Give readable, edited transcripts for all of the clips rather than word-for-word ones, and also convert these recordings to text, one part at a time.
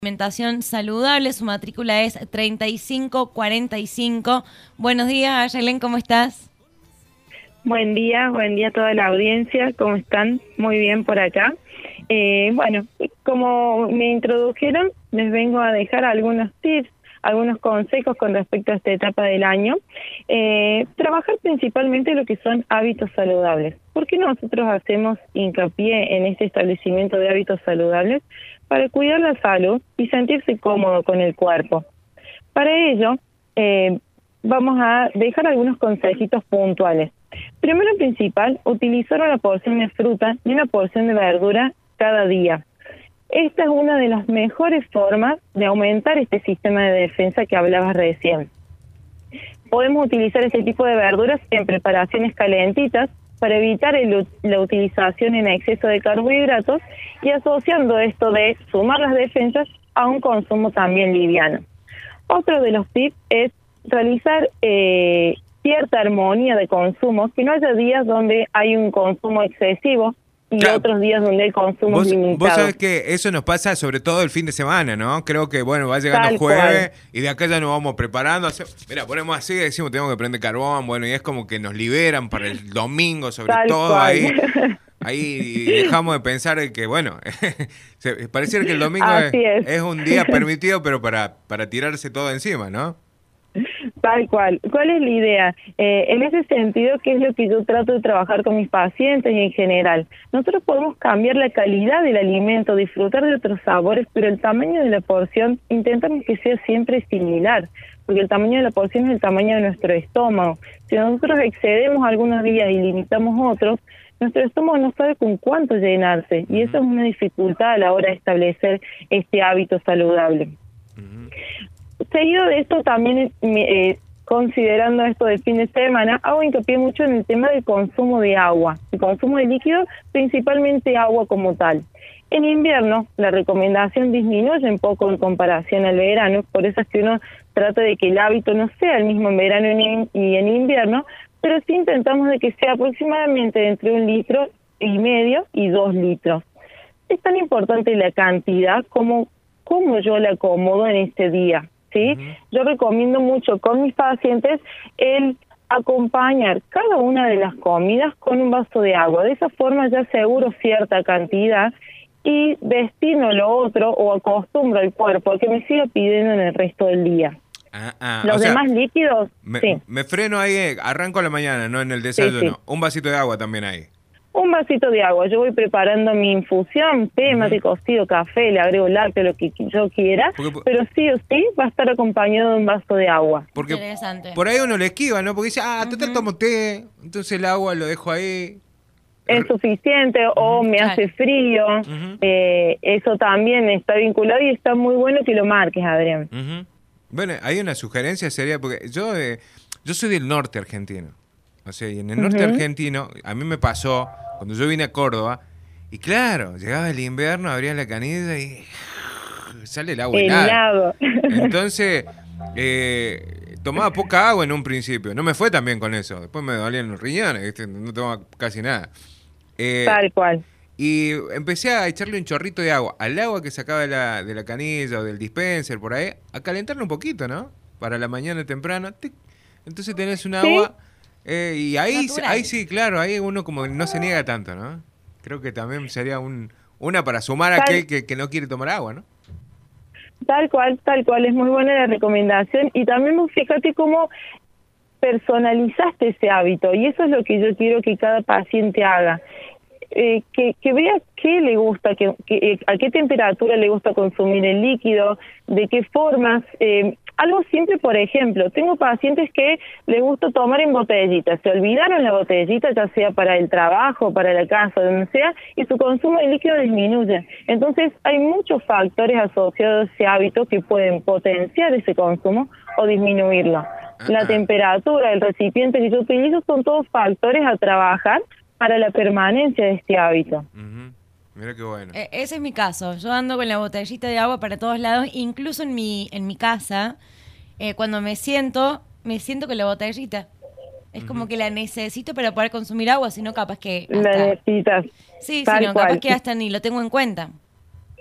Alimentación saludable, su matrícula es 3545. Buenos días, Ayelen, ¿cómo estás? Buen día a toda la audiencia, ¿cómo están? Muy bien por acá. Bueno, como me introdujeron, les vengo a dejar algunos tips, algunos consejos con respecto a esta etapa del año. Trabajar principalmente lo que son hábitos saludables. ¿Por qué nosotros hacemos hincapié en este establecimiento de hábitos saludables? Para cuidar la salud y sentirse cómodo con el cuerpo. Para ello, vamos a dejar algunos consejitos puntuales. Primero y principal, utilizar una porción de fruta y una porción de verdura cada día. Esta es una de las mejores formas de aumentar este sistema de defensa que hablabas recién. Podemos utilizar este tipo de verduras en preparaciones calentitas para evitar la utilización en exceso de carbohidratos y asociando esto de sumar las defensas a un consumo también liviano. Otro de los tips es realizar cierta armonía de consumo, que no haya días donde hay un consumo excesivo y claro, otros días donde el consumo es limitado. Vos sabés que eso nos pasa sobre todo el fin de semana, ¿no? Creo que, bueno, va llegando Tal jueves cual. y de acá ya nos vamos preparando. Mira, ponemos así, decimos tenemos que prender carbón, bueno, y es como que nos liberan para el domingo, sobre Tal todo cual. ahí dejamos de pensar que, bueno, pareciera que el domingo Así es un día permitido, pero para tirarse todo encima, ¿no? Tal cual. ¿Cuál es la idea? En ese sentido, ¿qué es lo que yo trato de trabajar con mis pacientes y en general? Nosotros podemos cambiar la calidad del alimento, disfrutar de otros sabores, pero el tamaño de la porción intentamos que sea siempre similar, porque el tamaño de la porción es el tamaño de nuestro estómago. Si nosotros excedemos algunos días y limitamos otros, nuestro estómago no sabe con cuánto llenarse, y eso es una dificultad a la hora de establecer este hábito saludable. Seguido de esto también, considerando esto de fin de semana, hago hincapié mucho en el tema del consumo de agua, el consumo de líquidos, principalmente agua como tal. En invierno, la recomendación disminuye un poco en comparación al verano, por eso es que uno trata de que el hábito no sea el mismo en verano y en invierno, pero sí intentamos de que sea aproximadamente entre 1,5 litros y 2 litros. Es tan importante la cantidad como yo la acomodo en este día. ¿Sí? Yo recomiendo mucho con mis pacientes el acompañar cada una de las comidas con un vaso de agua. De esa forma ya aseguro cierta cantidad y destino lo otro o acostumbro al cuerpo a que me siga pidiendo en el resto del día. Los demás líquidos, sí. Me freno ahí, arranco a la mañana, no en el desayuno. Sí. Un vasito de agua también ahí. Un vasito de agua. Yo voy preparando mi infusión, té, mate cocido, café, le agrego lácteo, lo que yo quiera, pero sí o sí va a estar acompañado de un vaso de agua. Porque Interesante. por ahí uno le esquiva, ¿no? Porque dice, total tomo té, entonces el agua lo dejo ahí. Es suficiente o me hace frío. Eso también está vinculado y está muy bueno que lo marques, Adrián. Bueno, hay una sugerencia sería, porque yo soy del norte argentino. O sea, y en el norte argentino, a mí me pasó, cuando yo vine a Córdoba, y claro, llegaba el invierno, abría la canilla y sale el agua helada. Entonces, tomaba poca agua en un principio. No me fue tan bien con eso. Después me dolían los riñones, ¿viste? No tomaba casi nada. Tal cual. Y empecé a echarle un chorrito de agua al agua que sacaba de la canilla o del dispenser por ahí, a calentarlo un poquito, ¿no? Para la mañana temprano. ¡Tic! Entonces tenés un agua... y ahí sí, claro, ahí uno como no se niega tanto, ¿no? Creo que también sería una para sumar a aquel que no quiere tomar agua, ¿no? Tal cual, es muy buena la recomendación. Y también fíjate cómo personalizaste ese hábito, y eso es lo que yo quiero que cada paciente haga. Que vea qué le gusta, a qué temperatura le gusta consumir el líquido, de qué formas. Algo simple, por ejemplo, tengo pacientes que les gusta tomar en botellitas, se olvidaron la botellita, ya sea para el trabajo, para la casa, donde sea, y su consumo de líquido disminuye. Entonces hay muchos factores asociados a ese hábito que pueden potenciar ese consumo o disminuirlo. La temperatura, el recipiente que yo utilizo son todos factores a trabajar para la permanencia de este hábito. Mira qué bueno. Ese es mi caso. Yo ando con la botellita de agua para todos lados, incluso en mi casa. Cuando me siento con la botellita. Es como que la necesito para poder consumir agua, si no capaz que... La necesitas. Sí, tal si no, cual. capaz que hasta ni lo tengo en cuenta.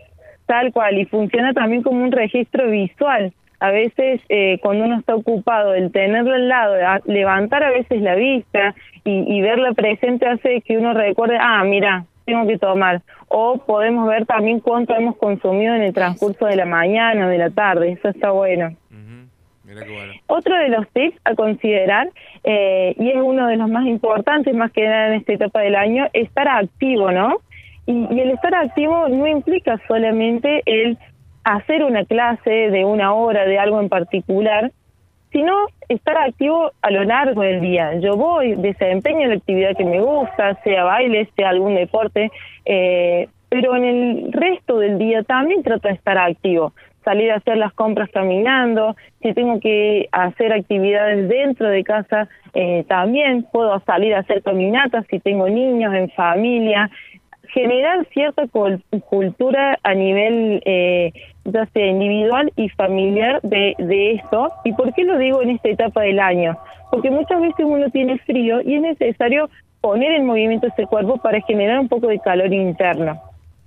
Tal cual, y funciona también como un registro visual. A veces cuando uno está ocupado, el tenerlo al lado, levantar a veces la vista y verla presente hace que uno recuerde, mira, tengo que tomar. O podemos ver también cuánto hemos consumido en el transcurso de la mañana o de la tarde, eso está bueno. Mira qué bueno. Otro de los tips a considerar, y es uno de los más importantes, más que nada en esta etapa del año, estar activo, ¿no? Y el estar activo no implica solamente el hacer una clase de 1 hora de algo en particular, sino estar activo a lo largo del día. Yo voy, desempeño la actividad que me gusta, sea baile, sea algún deporte, pero en el resto del día también trato de estar activo. Salir a hacer las compras caminando, si tengo que hacer actividades dentro de casa, también puedo salir a hacer caminatas si tengo niños en familia. Generar cierta cultura a nivel ya sea individual y familiar de esto. ¿Y por qué lo digo en esta etapa del año? Porque muchas veces uno tiene frío y es necesario poner en movimiento ese cuerpo para generar un poco de calor interno.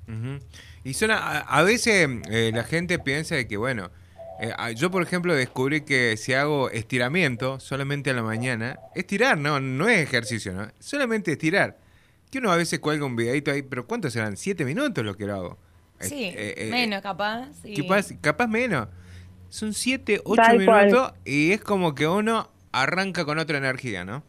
Y a veces la gente piensa de que, bueno, yo por ejemplo descubrí que si hago estiramiento solamente a la mañana, estirar, no es ejercicio, ¿no? Solamente estirar. Que uno a veces cuelga un videito ahí, pero ¿cuántos serán? 7 minutos lo que lo hago. Sí, menos capaz. Sí. Capaz menos. Son 7, 8 minutos y es como que uno arranca con otra energía, ¿no?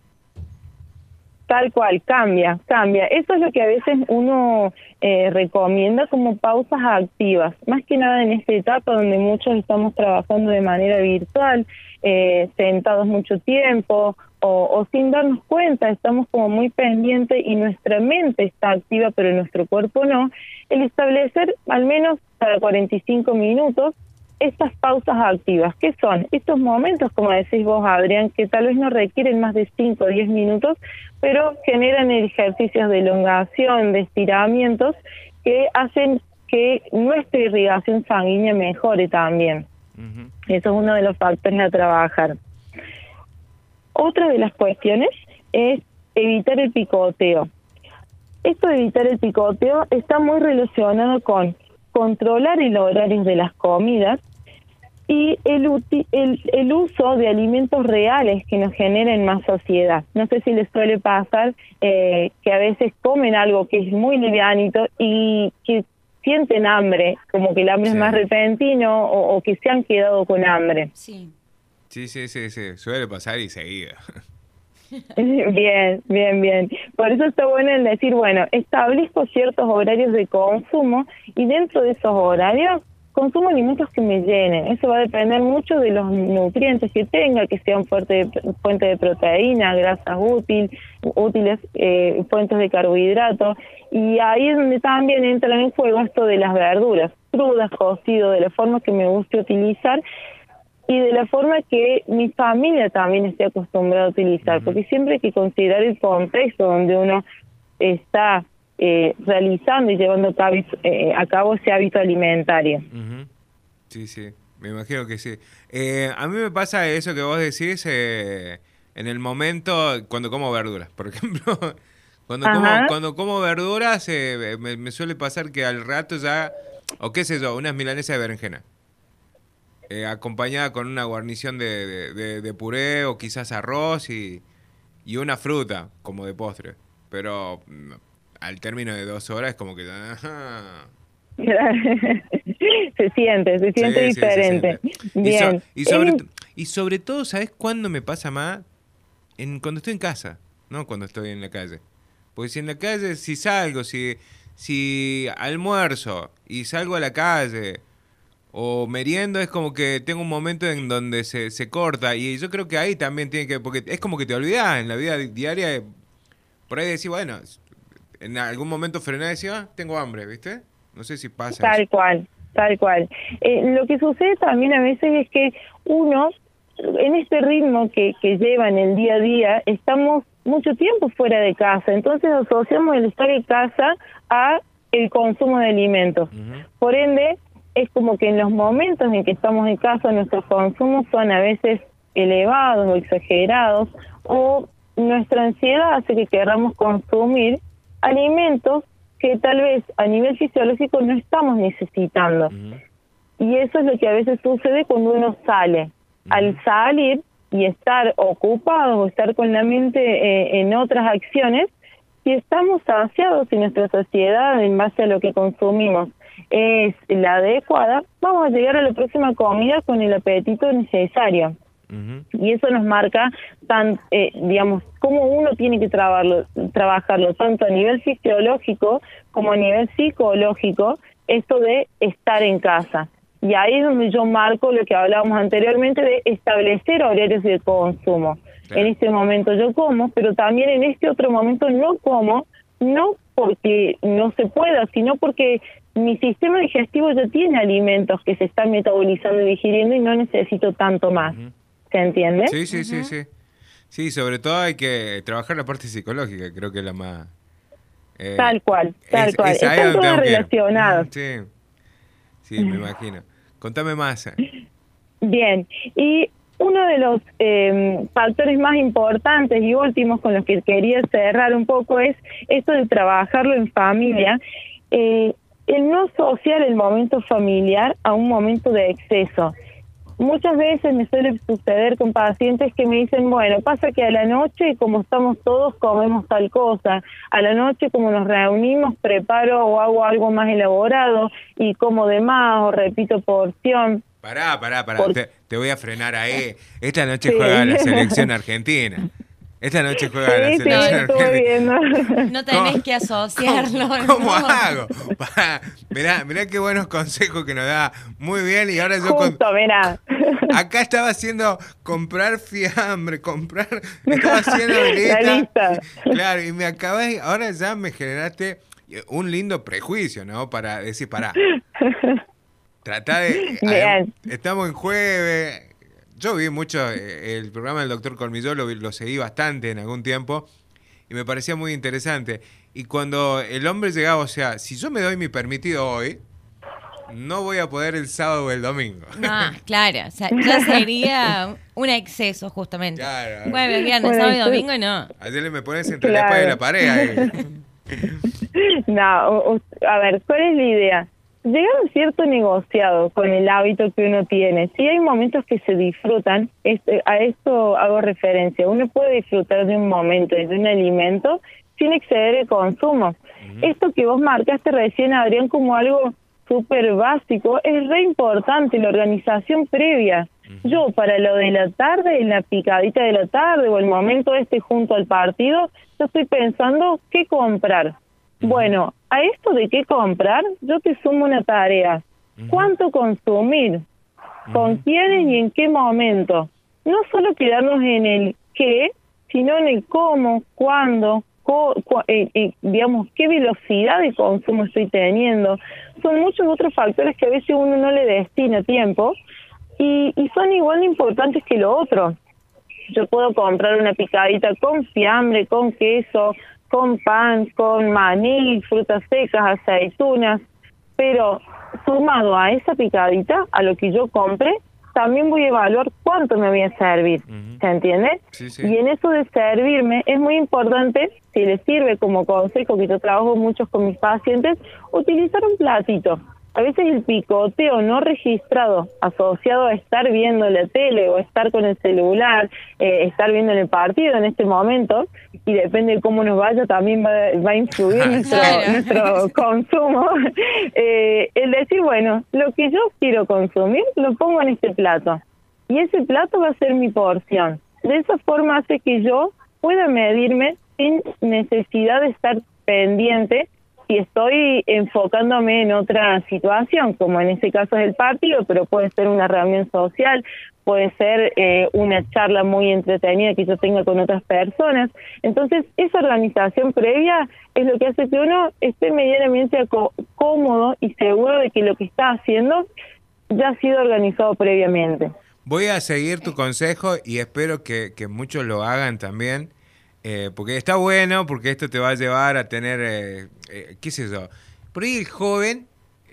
Tal cual, cambia. Eso es lo que a veces uno recomienda como pausas activas, más que nada en esta etapa donde muchos estamos trabajando de manera virtual, sentados mucho tiempo o sin darnos cuenta, estamos como muy pendientes y nuestra mente está activa pero nuestro cuerpo no. El establecer al menos cada 45 minutos estas pausas activas, ¿qué son? Estos momentos, como decís vos, Adrián, que tal vez no requieren más de 5 o 10 minutos, pero generan ejercicios de elongación, de estiramientos, que hacen que nuestra irrigación sanguínea mejore también. Eso es uno de los factores a trabajar. Otra de las cuestiones es evitar el picoteo. Esto de evitar el picoteo está muy relacionado con controlar el horario de las comidas y el uso de alimentos reales que nos generen más saciedad. No sé si les suele pasar que a veces comen algo que es muy livianito y que sienten hambre, como que el hambre es más repentino o que se han quedado con hambre. Sí. Sí, suele pasar y seguido. Bien. Por eso está bueno el decir, bueno, establezco ciertos horarios de consumo y dentro de esos horarios consumo alimentos que me llenen. Eso va a depender mucho de los nutrientes que tenga, que sean fuente de proteína, grasas útiles, fuentes de carbohidratos. Y ahí es donde también entra en juego esto de las verduras, crudas, cocido, de la forma que me guste utilizar y de la forma que mi familia también esté acostumbrada a utilizar, porque siempre hay que considerar el contexto donde uno está realizando y llevando a cabo ese hábito alimentario. Sí, me imagino que sí. A mí me pasa eso que vos decís en el momento cuando como verduras, por ejemplo. Cuando como verduras me suele pasar que al rato ya, o qué sé yo, unas milanesas de berenjena. Acompañada con una guarnición de puré o quizás arroz y una fruta como de postre. Pero al término de 2 horas es como que... se siente diferente. Sí, Bien. Y sobre todo, ¿sabes cuándo me pasa más? Cuando estoy en casa, no cuando estoy en la calle. Porque si en la calle, si salgo, si almuerzo y salgo a la calle... o meriendo, es como que tengo un momento en donde se corta y yo creo que ahí también tiene que, porque es como que te olvidás en la vida diaria, por ahí decís, bueno, en algún momento frenás y decís, tengo hambre, ¿viste? No sé si pasa Tal eso. cual. Lo que sucede también a veces es que uno, en este ritmo que lleva en el día a día, estamos mucho tiempo fuera de casa, entonces asociamos el estar en casa a el consumo de alimentos. Por ende, es como que en los momentos en que estamos en casa nuestros consumos son a veces elevados o exagerados, o nuestra ansiedad hace que queramos consumir alimentos que tal vez a nivel fisiológico no estamos necesitando. Y eso es lo que a veces sucede cuando uno sale. Al salir y estar ocupado o estar con la mente en otras acciones, si estamos saciados y nuestra sociedad en base a lo que consumimos es la adecuada, vamos a llegar a la próxima comida con el apetito necesario. Y eso nos marca, digamos, cómo uno tiene que trabajarlo, tanto a nivel fisiológico como a nivel psicológico, esto de estar en casa. Y ahí es donde yo marco lo que hablábamos anteriormente de establecer horarios de consumo. Claro. En este momento yo como, pero también en este otro momento no como, no porque no se pueda, sino porque mi sistema digestivo ya tiene alimentos que se están metabolizando y digiriendo y no necesito tanto más. ¿Se entiende? Sí, sí, sí, sí. Sí, sobre todo hay que trabajar la parte psicológica, creo que es la más... tal cual. Están todas relacionadas. Sí, me imagino. Contame más. Bien, y uno de los factores más importantes y últimos con los que quería cerrar un poco es esto de trabajarlo en familia, el no asociar el momento familiar a un momento de exceso. Muchas veces me suele suceder con pacientes que me dicen, bueno, pasa que a la noche, como estamos todos, comemos tal cosa. A la noche, como nos reunimos, preparo o hago algo más elaborado y como de más o repito porción. Pará. Te voy a frenar ahí. Esta noche juega la selección argentina. Esta noche juega la selección argentina. No tenés que asociarlo. ¿Cómo hago? Mirá qué buenos consejos que nos da. Muy bien, y ahora yo... mirá. Acá estaba haciendo comprar fiambre, estaba haciendo la lista. Claro, y me acabas, ahora ya me generaste un lindo prejuicio, ¿no? Para decir, pará. Trata de... estamos en jueves... Yo vi mucho el programa del Doctor Colmilló, lo seguí bastante en algún tiempo y me parecía muy interesante. Y cuando el hombre llegaba, o sea, si yo me doy mi permitido hoy, no voy a poder el sábado o el domingo. No, claro, o sea, ya sería un exceso justamente. Claro. Jueves, viernes, sábado y domingo no. Ayer me pones entre la espada y la pared ahí. No, a ver, ¿cuál es la idea? Llegar a cierto negociado con el hábito que uno tiene. Sí hay momentos que se disfrutan, a esto hago referencia. Uno puede disfrutar de un momento, de un alimento, sin exceder el consumo. Esto que vos marcaste recién, Adrián, como algo súper básico, es re importante, la organización previa. Yo, para lo de la tarde, en la picadita de la tarde, o el momento junto al partido, yo estoy pensando qué comprar. Bueno, a esto de qué comprar, yo te sumo una tarea. ¿Cuánto consumir? ¿Con quiénes y en qué momento? No solo quedarnos en el qué, sino en el cómo, cuándo, digamos, qué velocidad de consumo estoy teniendo. Son muchos otros factores que a veces uno no le destina tiempo y son igual de importantes que lo otro. Yo puedo comprar una picadita con fiambre, con queso, con pan, con maní, frutas secas, aceitunas, pero sumado a esa picadita, a lo que yo compre, también voy a evaluar cuánto me voy a servir, ¿se entiende? Sí, sí. Y en eso de servirme es muy importante, si les sirve como consejo, que yo trabajo mucho con mis pacientes, utilizar un platito. A veces el picoteo no registrado, asociado a estar viendo la tele o estar con el celular, estar viendo el partido en este momento, y depende de cómo nos vaya, también va a influir nuestro consumo. El decir, bueno, lo que yo quiero consumir lo pongo en este plato, y ese plato va a ser mi porción. De esa forma hace que yo pueda medirme sin necesidad de estar pendiente si estoy enfocándome en otra situación, como en este caso es el partido, pero puede ser una reunión social, puede ser una charla muy entretenida que yo tenga con otras personas. Entonces, esa organización previa es lo que hace que uno esté medianamente cómodo y seguro de que lo que está haciendo ya ha sido organizado previamente. Voy a seguir tu consejo y espero que muchos lo hagan también. Porque está bueno, porque esto te va a llevar a tener, qué sé yo, por ahí el joven,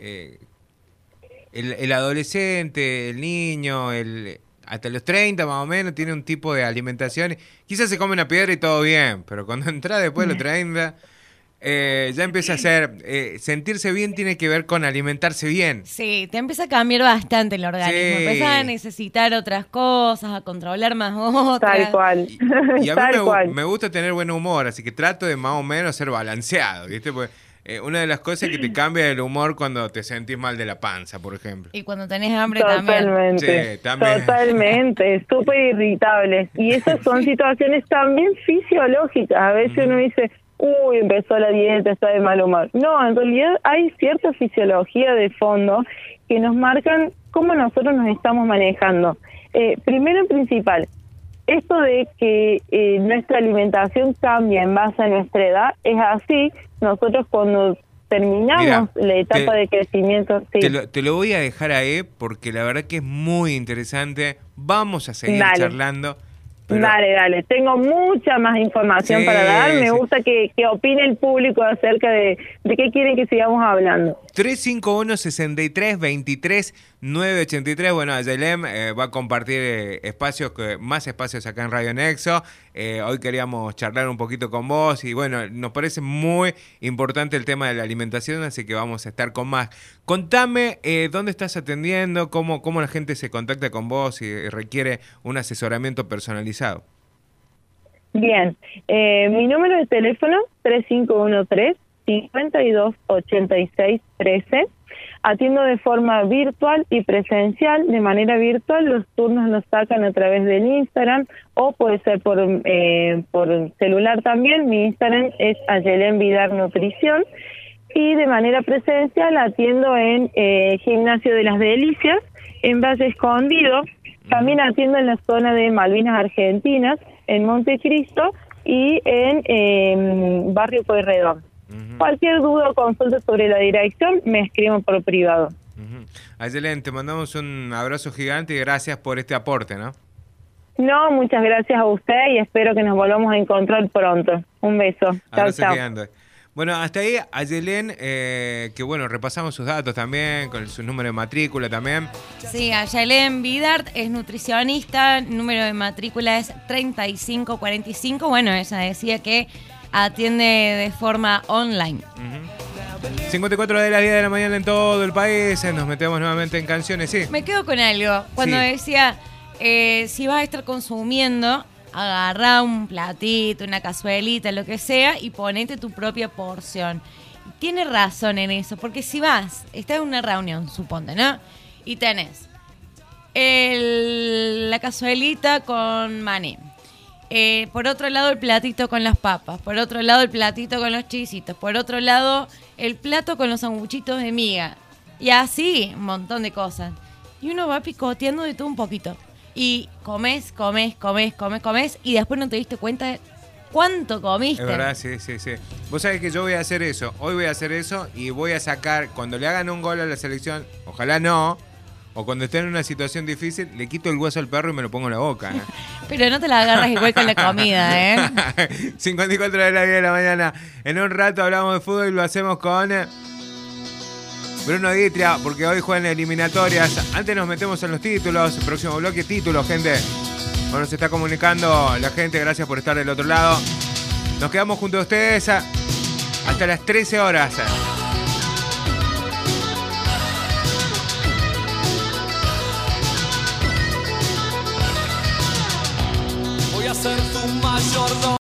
el adolescente, el niño, hasta los 30 más o menos, tiene un tipo de alimentación, quizás se come una piedra y todo bien, pero cuando entra después de los 30, ya empieza a ser, sentirse bien tiene que ver con alimentarse bien. Sí, te empieza a cambiar bastante el organismo. Sí. Empiezas a necesitar otras cosas, a controlar más otras. Tal cual. Y a mí Tal cual. me gusta tener buen humor, así que trato de más o menos ser balanceado, ¿viste? Porque una de las cosas es que te cambia el humor cuando te sentís mal de la panza, por ejemplo. Y cuando tenés hambre también. Totalmente. Sí, también. Totalmente. Súper irritables. Y esas son situaciones también fisiológicas. A veces uno dice, uy, empezó la dieta, está de mal humor. No, en realidad hay cierta fisiología de fondo que nos marcan cómo nosotros nos estamos manejando. Primero y principal, esto de que nuestra alimentación cambia en base a nuestra edad es así. Nosotros cuando terminamos la etapa de crecimiento... Sí. Te lo voy a dejar ahí porque la verdad que es muy interesante. Vamos a seguir charlando. Pero... Dale. Tengo mucha más información para dar. Me gusta que opine el público acerca de qué quieren que sigamos hablando. 351-63-23-983. Bueno, Ayelén va a compartir más espacios acá en Radio Nexo. Hoy queríamos charlar un poquito con vos y bueno, nos parece muy importante el tema de la alimentación, así que vamos a estar con más. Contame dónde estás atendiendo, cómo la gente se contacta con vos y requiere un asesoramiento personalizado. Bien, mi número de teléfono 3513-528613. Atiendo de forma virtual y presencial. De manera virtual los turnos los sacan a través del Instagram o puede ser por celular también. Mi Instagram es Ayelén Vidar Nutrición. Y de manera presencial atiendo en Gimnasio de las Delicias, en Valle Escondido. También atiendo en la zona de Malvinas Argentinas, en Montecristo y en Barrio Pueyrredón. Cualquier duda o consulta sobre la dirección me escriben por privado. Ayelén, te mandamos un abrazo gigante y gracias por este aporte, ¿no? No, muchas gracias a usted y espero que nos volvamos a encontrar pronto. Un beso. Chao. Gigante. Bueno, hasta ahí Ayelén, que bueno, repasamos sus datos también, con su número de matrícula también. Sí, Ayelén Vidart es nutricionista, número de matrícula es 3545. Bueno, ella decía que atiende de forma online. 54 de las 10 de la mañana en todo el país, nos metemos nuevamente en canciones, sí. Me quedo con algo, cuando decía, si vas a estar consumiendo, agarrá un platito, una cazuelita, lo que sea, y ponete tu propia porción. Tiene razón en eso, porque si estás en una reunión, suponte, ¿no? Y tenés la cazuelita con maní. Por otro lado el platito con las papas, por otro lado el platito con los chisitos, por otro lado el plato con los sanguchitos de miga. Y así, un montón de cosas. Y uno va picoteando de todo un poquito. Y comes, y después no te diste cuenta de cuánto comiste. Es verdad, sí. Vos sabés que yo voy a hacer eso, hoy voy a hacer eso y voy a sacar, cuando le hagan un gol a la selección, ojalá no, o cuando esté en una situación difícil, le quito el hueso al perro y me lo pongo en la boca. Pero no te la agarras igual con la comida, 54 de las 10 de la mañana. En un rato hablamos de fútbol y lo hacemos con Bruno Ditria, porque hoy juegan eliminatorias. Antes nos metemos en los títulos. Próximo bloque, títulos, gente. Bueno, se está comunicando la gente. Gracias por estar del otro lado. Nos quedamos junto a ustedes hasta las 13 horas. Voy a ser tu mayordomo.